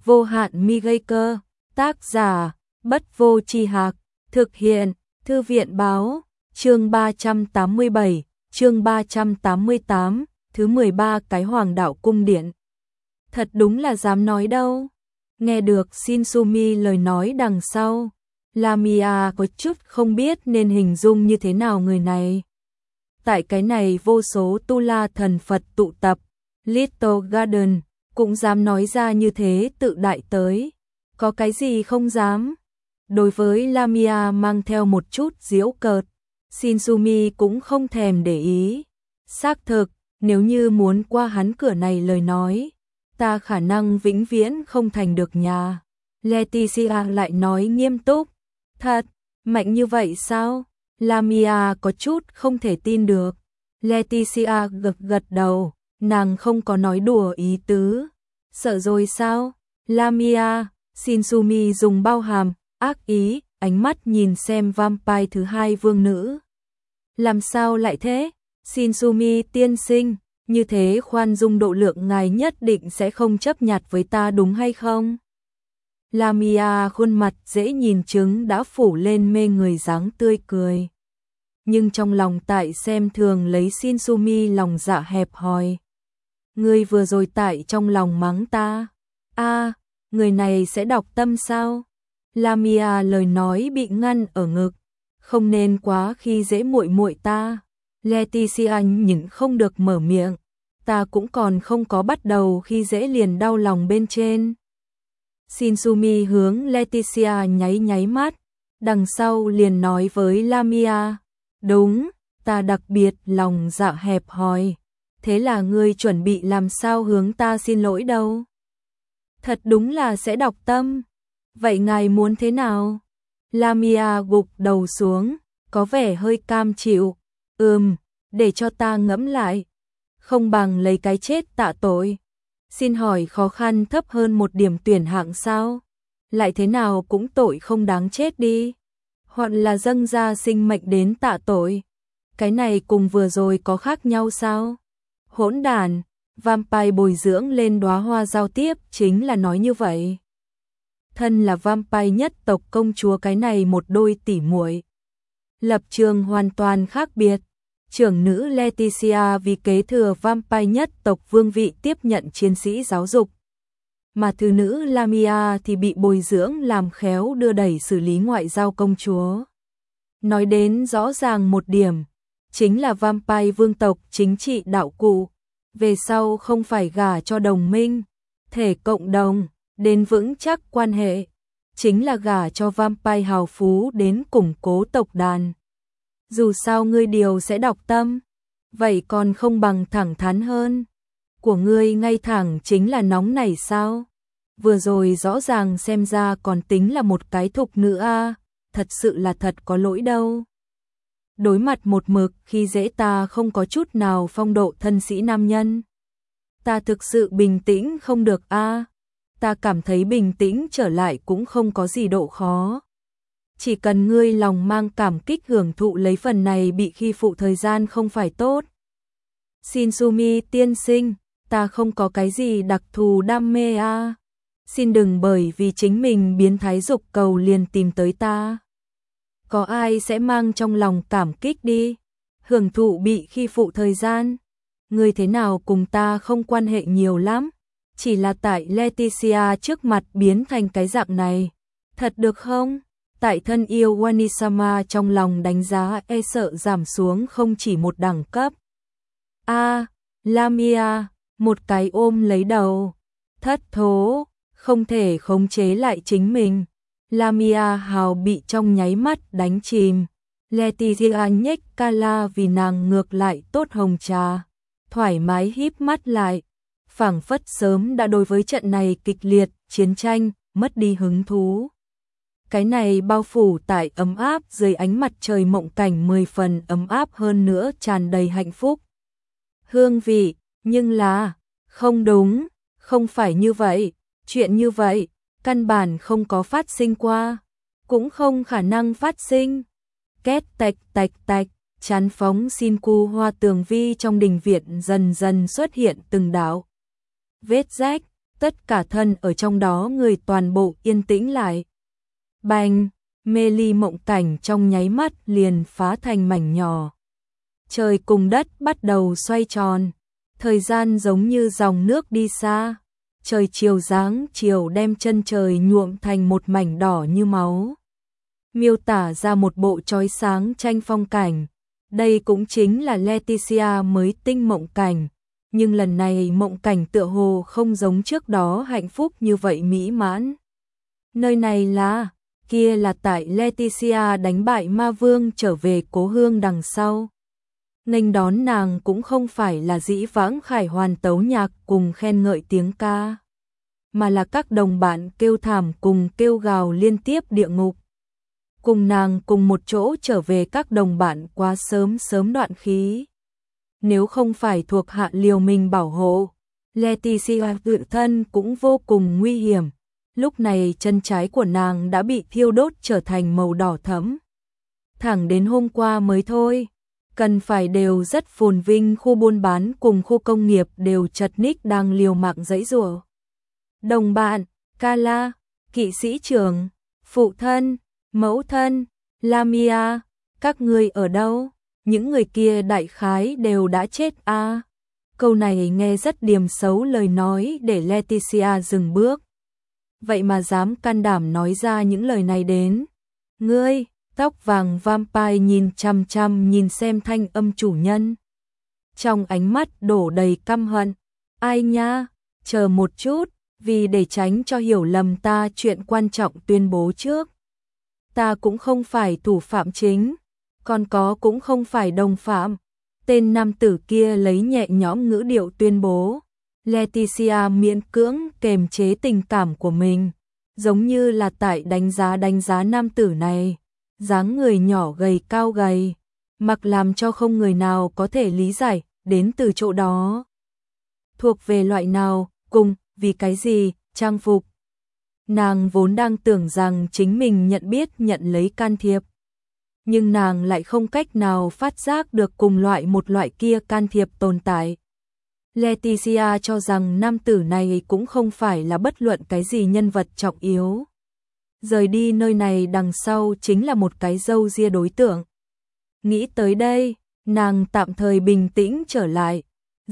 Vô hạn mi gây cơ, tác giả, Bất Vô Tri Hạc, thực hiện, Thư viện báo, chương 387, chương 388, thứ 13 cái Hoàng đạo cung điện. Thật đúng là dám nói đâu. Nghe được Shinsumi lời nói đằng sau, Lamia có chút không biết nên hình dung như thế nào người này. Tại cái này vô số tu la thần Phật tụ tập, Little Garden, cũng dám nói ra như thế tự đại tới. Có cái gì không dám? Đối với Lamia mang theo một chút giễu cợt, Shinsumi cũng không thèm để ý. Xác thực, nếu như muốn qua hắn cửa này lời nói, ta khả năng vĩnh viễn không thành được nhà. Leticia lại nói nghiêm túc. Thật, mạnh như vậy sao? Lamia có chút không thể tin được. Leticia gật đầu, nàng không có nói đùa ý tứ. Sợ rồi sao? Lamia, Shinsumi dùng bao hàm, ác ý, ánh mắt nhìn xem vampire thứ hai vương nữ. Làm sao lại thế? Shinsumi tiên sinh, như thế khoan dung độ lượng ngài nhất định sẽ không chấp nhặt với ta đúng hay không? Lamia khuôn mặt dễ nhìn trứng đã phủ lên mê người dáng tươi cười. Nhưng trong lòng tại xem thường lấy Shinsumi lòng dạ hẹp hòi. Ngươi vừa rồi tại trong lòng mắng ta. Người này sẽ đọc tâm sao? Lamia lời nói bị ngăn ở ngực. Không nên quá khi dễ muội muội ta. Leticia nhịn không được mở miệng. Ta cũng còn không có bắt đầu khi dễ liền đau lòng bên trên. Shinsumi hướng Leticia nháy mắt. Đằng sau liền nói với Lamia. Đúng, ta đặc biệt lòng dạ hẹp hòi. Thế là ngươi chuẩn bị làm sao hướng ta xin lỗi đâu? Thật đúng là sẽ đọc tâm. Vậy ngài muốn thế nào? Lamia gục đầu xuống, có vẻ hơi cam chịu. Để cho ta ngẫm lại. Không bằng lấy cái chết tạ tội. Xin hỏi khó khăn thấp hơn một điểm tuyển hạng sao? Lại thế nào cũng tội không đáng chết đi. Hoặc là dâng ra sinh mệnh đến tạ tội. Cái này cùng vừa rồi có khác nhau sao? Hỗn đản, vampire bồi dưỡng lên đóa hoa giao tiếp chính là nói như vậy. Thân là vampire nhất tộc công chúa cái này một đôi tỉ muội. Lập trường hoàn toàn khác biệt. Trưởng nữ Leticia vì kế thừa vampire nhất tộc vương vị tiếp nhận chiến sĩ giáo dục. Mà thứ nữ Lamia thì bị bồi dưỡng làm khéo đưa đẩy xử lý ngoại giao công chúa. Nói đến rõ ràng một điểm, chính là vampire vương tộc chính trị đạo cụ. Về sau không phải gả cho đồng minh, thể cộng đồng, đến vững chắc quan hệ. Chính là gả cho vampire hào phú đến củng cố tộc đàn. Dù sao ngươi điều sẽ đọc tâm, vậy còn không bằng thẳng thắn hơn. Của ngươi ngay thẳng chính là nóng này sao? Vừa rồi rõ ràng xem ra còn tính là một cái thục nữ thật sự là thật có lỗi đâu. Đối mặt một mực khi dễ ta không có chút nào phong độ thân sĩ nam nhân. Ta thực sự bình tĩnh không được ta cảm thấy bình tĩnh trở lại cũng không có gì độ khó. Chỉ cần ngươi lòng mang cảm kích hưởng thụ lấy phần này bị khi phụ thời gian không phải tốt. Shinsumi tiên sinh, ta không có cái gì đặc thù đam mê Xin đừng bởi vì chính mình biến thái dục cầu liền tìm tới ta. Có ai sẽ mang trong lòng cảm kích đi, hưởng thụ bị khi phụ thời gian. Ngươi thế nào cùng ta không quan hệ nhiều lắm, chỉ là tại Leticia trước mặt biến thành cái dạng này. Thật được không? Tại thân yêu Wanisama trong lòng đánh giá e sợ giảm xuống không chỉ một đẳng cấp. Lamia, một cái ôm lấy đầu. Thất thố, không thể khống chế lại chính mình. Lamia hào bị trong nháy mắt đánh chìm. Leticia nhếch cala vì nàng ngược lại tốt hồng trà. Thoải mái híp mắt lại. Phảng phất sớm đã đối với trận này kịch liệt, chiến tranh, mất đi hứng thú. Cái này bao phủ tại ấm áp dưới ánh mặt trời mộng cảnh 10 phần ấm áp hơn nữa tràn đầy hạnh phúc. Hương vị, nhưng là, không đúng, không phải như vậy, chuyện như vậy, căn bản không có phát sinh qua, cũng không khả năng phát sinh. Két tạch, chán phóng Shinku hoa tường vi trong đình viện dần dần xuất hiện từng đạo vết rách, tất cả thân ở trong đó người toàn bộ yên tĩnh lại. Bành, mê ly mộng cảnh trong nháy mắt liền phá thành mảnh nhỏ. Trời cùng đất bắt đầu xoay tròn, thời gian giống như dòng nước đi xa. Trời chiều dáng chiều đem chân trời nhuộm thành một mảnh đỏ như máu, miêu tả ra một bộ chói sáng tranh phong cảnh. Đây cũng chính là Leticia mới tinh mộng cảnh, nhưng lần này mộng cảnh tựa hồ không giống trước đó hạnh phúc như vậy mỹ mãn. Nơi này là, kia là tại Leticia đánh bại ma vương trở về cố hương đằng sau. Nghênh đón nàng cũng không phải là dĩ vãng khải hoàn tấu nhạc cùng khen ngợi tiếng ca, mà là các đồng bạn kêu thảm cùng kêu gào liên tiếp địa ngục. Cùng nàng cùng một chỗ trở về các đồng bạn quá sớm đoạn khí. Nếu không phải thuộc hạ liều mình bảo hộ, Leticia tự thân cũng vô cùng nguy hiểm. Lúc này chân trái của nàng đã bị thiêu đốt trở thành màu đỏ thẫm. Thẳng đến hôm qua mới thôi, cần phải đều rất phồn vinh, khu buôn bán cùng khu công nghiệp đều chật ních đang liều mạng giãy giụa. Đồng bạn, Kala, kỵ sĩ trưởng, phụ thân, mẫu thân, Lamia, các ngươi ở đâu? Những người kia đại khái đều đã chết à? Câu này nghe rất điềm xấu lời nói để Leticia dừng bước. Vậy mà dám can đảm nói ra những lời này đến. Ngươi, tóc vàng vampire nhìn chằm chằm nhìn xem Thanh Âm chủ nhân. Trong ánh mắt đổ đầy căm hận. Ai nha, chờ một chút, vì để tránh cho hiểu lầm ta chuyện quan trọng tuyên bố trước. Ta cũng không phải thủ phạm chính, còn có cũng không phải đồng phạm. Tên nam tử kia lấy nhẹ nhõm ngữ điệu tuyên bố. Leticia miễn cưỡng kềm chế tình cảm của mình, giống như là tại đánh giá nam tử này. Dáng người nhỏ gầy cao gầy, mặc làm cho không người nào có thể lý giải đến từ chỗ đó. Thuộc về loại nào, cùng, vì cái gì, trang phục. Nàng vốn đang tưởng rằng chính mình nhận biết nhận lấy can thiệp. Nhưng nàng lại không cách nào phát giác được cùng một loại kia can thiệp tồn tại. Leticia cho rằng nam tử này cũng không phải là bất luận cái gì nhân vật trọng yếu. Rời đi nơi này đằng sau chính là một cái râu ria đối tượng. Nghĩ tới đây, nàng tạm thời bình tĩnh trở lại.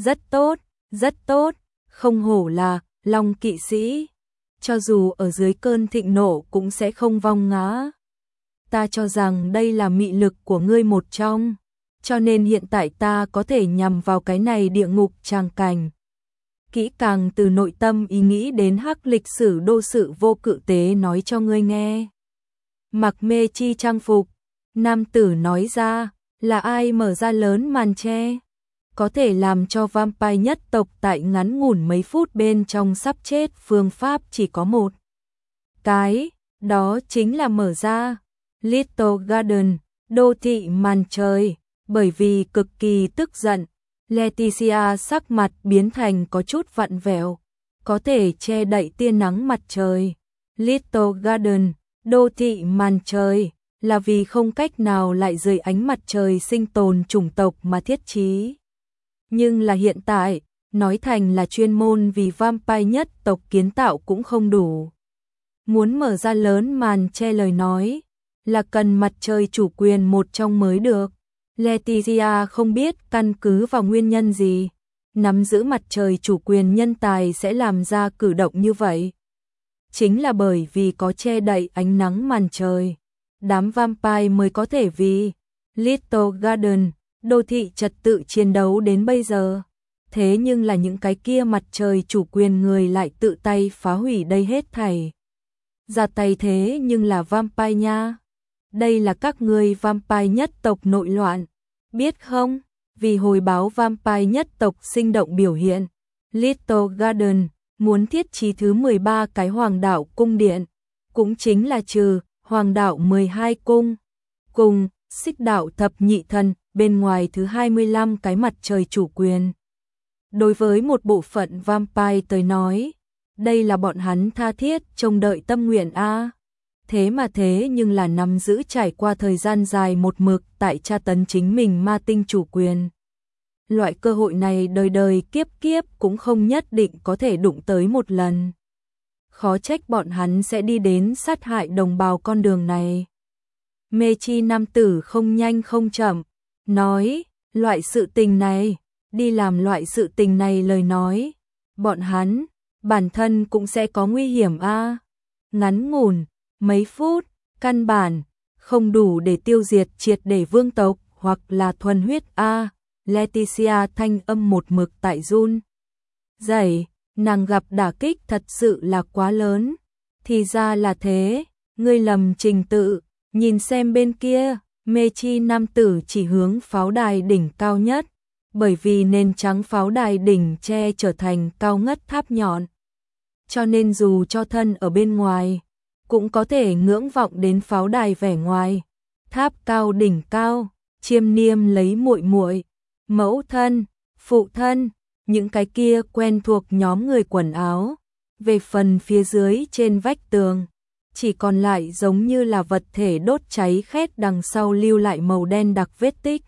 Rất tốt, không hổ là Long kỵ sĩ. Cho dù ở dưới cơn thịnh nộ cũng sẽ không vong ngã. Ta cho rằng đây là mị lực của ngươi một trong, cho nên hiện tại ta có thể nhằm vào cái này địa ngục tràng cảnh. Kỹ càng từ nội tâm ý nghĩ đến hắc lịch sử đô sự vô cự tế nói cho ngươi nghe. Mặc mê chi trang phục, nam tử nói ra, là ai mở ra lớn màn che, có thể làm cho vampire nhất tộc tại ngắn ngủn mấy phút bên trong sắp chết phương pháp chỉ có một. Cái, đó chính là mở ra Little Garden, đô thị màn trời. Bởi vì cực kỳ tức giận, Leticia sắc mặt biến thành có chút vặn vẹo, có thể che đậy tia nắng mặt trời. Little Garden, đô thị màn trời, là vì không cách nào lại dưới ánh mặt trời sinh tồn chủng tộc mà thiết trí. Nhưng là hiện tại, nói thành là chuyên môn vì vampire nhất tộc kiến tạo cũng không đủ. Muốn mở ra lớn màn che lời nói, là cần mặt trời chủ quyền một trong mới được. Leticia không biết căn cứ vào nguyên nhân gì, nắm giữ mặt trời chủ quyền nhân tài sẽ làm ra cử động như vậy. Chính là bởi vì có che đậy ánh nắng màn trời, đám vampire mới có thể vì Little Garden, đô thị trật tự chiến đấu đến bây giờ. Thế nhưng là những cái kia mặt trời chủ quyền người lại tự tay phá hủy đây hết thảy. Ra tay thế nhưng là vampire nha. Đây là các ngươi vampire nhất tộc nội loạn, biết không? Vì hồi báo vampire nhất tộc sinh động biểu hiện, Little Garden muốn thiết trí thứ 13 cái hoàng đạo cung điện, cũng chính là trừ hoàng đạo 12 cung, cùng xích đạo thập nhị thần bên ngoài thứ 25 cái mặt trời chủ quyền. Đối với một bộ phận vampire tới nói, đây là bọn hắn tha thiết trông đợi tâm nguyện a. Thế nhưng là nắm giữ trải qua thời gian dài một mực tại tra tấn chính mình ma tinh chủ quyền. loại cơ hội này đời đời kiếp kiếp cũng không nhất định có thể đụng tới một lần. Khó trách bọn hắn sẽ đi đến sát hại đồng bào con đường này. Mê chi nam tử không nhanh không chậm, nói, loại sự tình này, đi làm loại sự tình này lời nói, bọn hắn, bản thân cũng sẽ có nguy hiểm a. Ngắn ngủn, mấy phút, căn bản, không đủ để tiêu diệt triệt để vương tộc hoặc là thuần huyết a. Leticia thanh âm một mực tại run rẩy, nàng gặp đả kích thật sự là quá lớn. Thì ra là thế, ngươi lầm trình tự, nhìn xem bên kia, mê chi nam tử chỉ hướng pháo đài đỉnh cao nhất, bởi vì nền trắng pháo đài đỉnh che trở thành cao ngất tháp nhọn. Cho nên dù cho thân ở bên ngoài, cũng có thể ngưỡng vọng đến pháo đài vẻ ngoài. Tháp cao đỉnh cao, chiêm niêm lấy muội muội, mẫu thân, phụ thân, những cái kia quen thuộc nhóm người quần áo. Về phần phía dưới trên vách tường, chỉ còn lại giống như là vật thể đốt cháy khét đằng sau lưu lại màu đen đặc vết tích.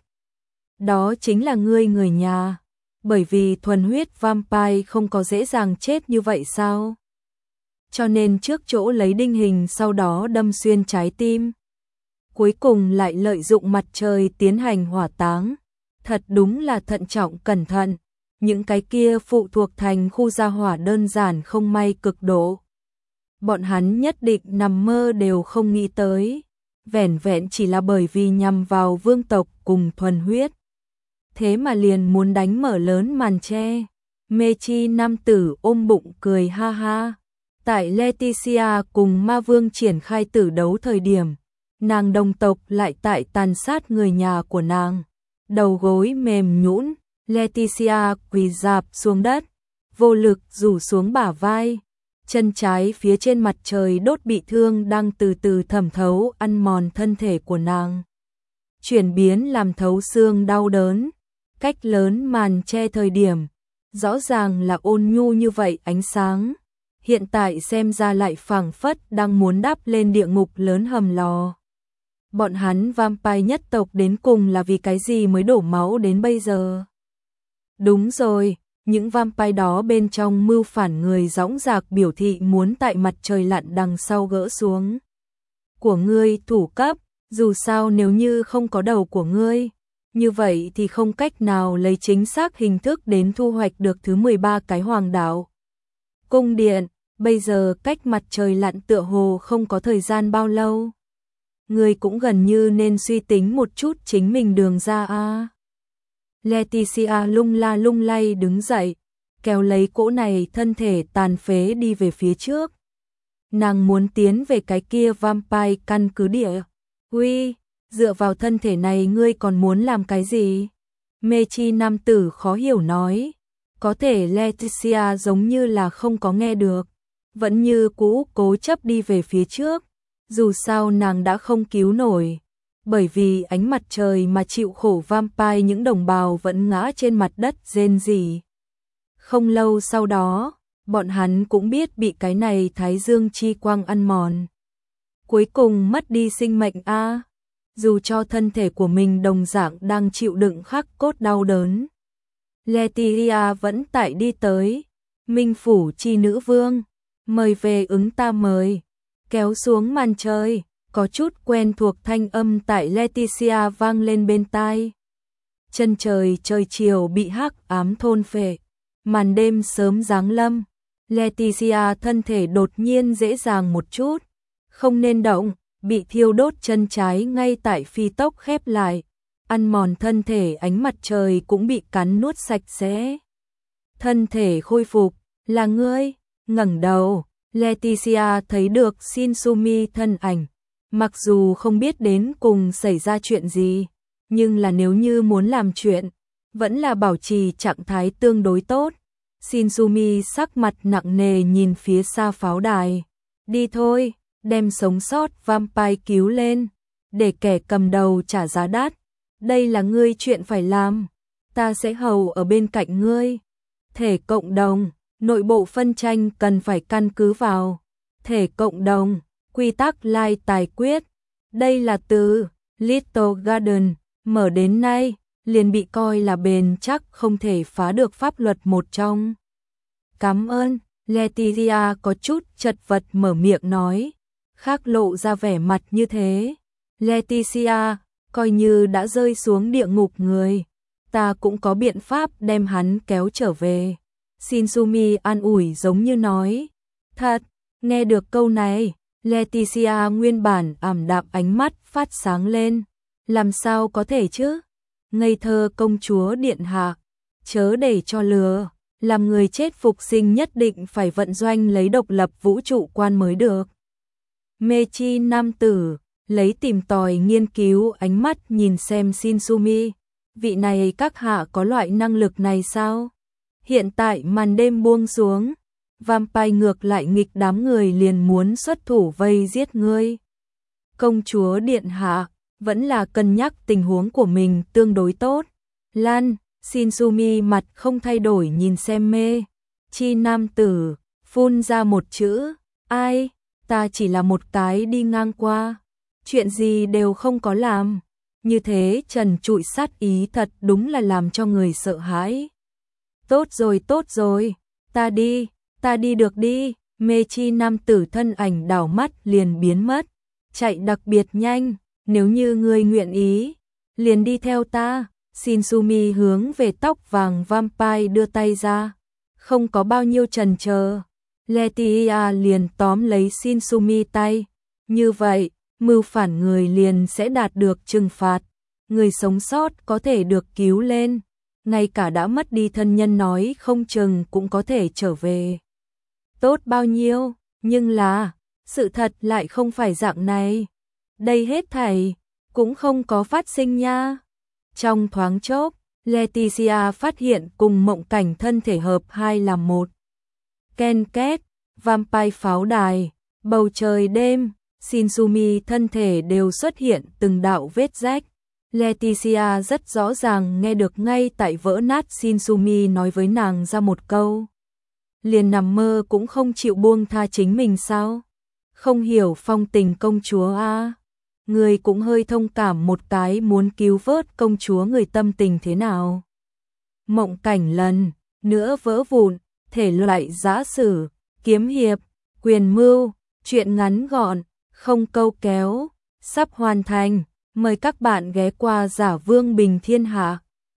Đó chính là ngươi người nhà, bởi vì thuần huyết vampire không có dễ dàng chết như vậy sao? Cho nên trước chỗ lấy đinh hình sau đó đâm xuyên trái tim. Cuối cùng lại lợi dụng mặt trời tiến hành hỏa táng. Thật đúng là thận trọng cẩn thận. Những cái kia phụ thuộc thành khu gia hỏa đơn giản không may cực độ. Bọn hắn nhất định nằm mơ đều không nghĩ tới. Vẻn vẹn chỉ là bởi vì nhằm vào vương tộc cùng thuần huyết. Thế mà liền muốn đánh mở lớn màn che. Mê chi nam tử ôm bụng cười ha ha. Tại Leticia cùng ma vương triển khai tử đấu thời điểm, nàng đồng tộc lại tại tàn sát người nhà của nàng. Đầu gối mềm nhũn, Leticia quỳ rạp xuống đất, vô lực rủ xuống bả vai. Chân trái phía trên mặt trời đốt bị thương đang từ từ thẩm thấu ăn mòn thân thể của nàng. Chuyển biến làm thấu xương đau đớn, cách lớn màn che thời điểm, rõ ràng là ôn nhu như vậy ánh sáng. Hiện tại xem ra lại phảng phất đang muốn đáp lên địa ngục lớn hầm lò. Bọn hắn vampire nhất tộc đến cùng là vì cái gì mới đổ máu đến bây giờ? Đúng rồi, những vampire đó bên trong mưu phản người dõng dạc biểu thị muốn tại mặt trời lặn đằng sau gỡ xuống. Của ngươi thủ cấp, dù sao nếu như không có đầu của ngươi, như vậy thì không cách nào lấy chính xác hình thức đến thu hoạch được thứ 13 cái hoàng đạo. Cung điện, bây giờ cách mặt trời lặn tựa hồ không có thời gian bao lâu. Ngươi cũng gần như nên suy tính một chút chính mình đường ra a. Leticia lung la lung lay đứng dậy, kéo lấy cỗ này thân thể tàn phế đi về phía trước. Nàng muốn tiến về cái kia vampire căn cứ địa. Uy, dựa vào thân thể này ngươi còn muốn làm cái gì? Mê chi nam tử khó hiểu nói. Có thể Leticia giống như là không có nghe được, vẫn như cũ cố chấp đi về phía trước, dù sao nàng đã không cứu nổi, bởi vì ánh mặt trời mà chịu khổ vampire những đồng bào vẫn ngã trên mặt đất rên rỉ. Không lâu sau đó, bọn hắn cũng biết bị cái này thái dương chi quang ăn mòn. Cuối cùng mất đi sinh mệnh a. Dù cho thân thể của mình đồng dạng đang chịu đựng khắc cốt đau đớn. Leticia vẫn tại đi tới, Minh phủ chi nữ vương, mời về ứng ta mời, kéo xuống màn trời, có chút quen thuộc thanh âm tại Leticia vang lên bên tai. Chân trời trời chiều bị hắc ám thôn phệ, màn đêm sớm giáng lâm, Leticia thân thể đột nhiên dễ dàng một chút, không nên động, bị thiêu đốt chân trái ngay tại phi tốc khép lại. Ăn mòn thân thể ánh mặt trời cũng bị cắn nuốt sạch sẽ. Thân thể khôi phục, là ngươi, ngẩng đầu, Leticia thấy được Shinsumi thân ảnh. Mặc dù không biết đến cùng xảy ra chuyện gì, nhưng là nếu như muốn làm chuyện, vẫn là bảo trì trạng thái tương đối tốt. Shinsumi sắc mặt nặng nề nhìn phía xa pháo đài. Đi thôi, đem sống sót vampire cứu lên, để kẻ cầm đầu trả giá đắt. Đây là ngươi chuyện phải làm, ta sẽ hầu ở bên cạnh ngươi. Thể cộng đồng, nội bộ phân tranh cần phải căn cứ vào. Thể cộng đồng, quy tắc lai tài quyết. Đây là từ Little Garden, mở đến nay, liền bị coi là bền chắc không thể phá được pháp luật một trong. Cảm ơn, Letitia có chút chật vật mở miệng nói, khác lộ ra vẻ mặt như thế. Letitia, coi như đã rơi xuống địa ngục người, ta cũng có biện pháp đem hắn kéo trở về. Shinsumi an ủi giống như nói, thật, nghe được câu này, Letitia nguyên bản ảm đạm ánh mắt phát sáng lên, làm sao có thể chứ? Ngây thơ công chúa điện hạ, chớ để cho lừa, làm người chết phục sinh nhất định phải vận doanh lấy độc lập vũ trụ quan mới được. Mê chi nam tử, lấy tìm tòi nghiên cứu ánh mắt nhìn xem Shinsumi, vị này các hạ có loại năng lực này sao? Hiện tại màn đêm buông xuống, vampire ngược lại nghịch đám người liền muốn xuất thủ vây giết ngươi. Công chúa điện hạ, vẫn là cân nhắc tình huống của mình tương đối tốt. Lan, Shinsumi mặt không thay đổi nhìn xem mê chi nam tử, phun ra một chữ, ai, ta chỉ là một cái đi ngang qua, chuyện gì đều không có làm. Như thế trần trụi sát ý thật đúng là làm cho người sợ hãi. Tốt rồi, ta đi được đi, mê chi nam tử thân ảnh đảo mắt liền biến mất, chạy đặc biệt nhanh, nếu như ngươi nguyện ý, liền đi theo ta. Shinsumi hướng về tóc vàng vampire đưa tay ra, không có bao nhiêu chần chờ, Letitia liền tóm lấy Shinsumi tay, như vậy, mưu phản người liền sẽ đạt được trừng phạt, người sống sót có thể được cứu lên, ngay cả đã mất đi thân nhân nói không chừng cũng có thể trở về. Tốt bao nhiêu, nhưng là, sự thật lại không phải dạng này. Đây hết thảy cũng không có phát sinh nha. Trong thoáng chốc, Letitia phát hiện cùng mộng cảnh thân thể hợp hai làm một. Ken két, vampire pháo đài, bầu trời đêm, Shinsumi thân thể đều xuất hiện từng đạo vết rách. Letitia rất rõ ràng nghe được ngay tại vỡ nát Shinsumi nói với nàng ra một câu. Liền nằm mơ cũng không chịu buông tha chính mình sao? Không hiểu phong tình công chúa a. Người cũng hơi thông cảm một cái muốn cứu vớt công chúa người tâm tình thế nào. Mộng cảnh lần nữa vỡ vụn, thể loại giã sử, kiếm hiệp, quyền mưu, truyện ngắn gọn, không câu kéo, sắp hoàn thành. Mời các bạn ghé qua Giả Vương Bình Thiên Hạ.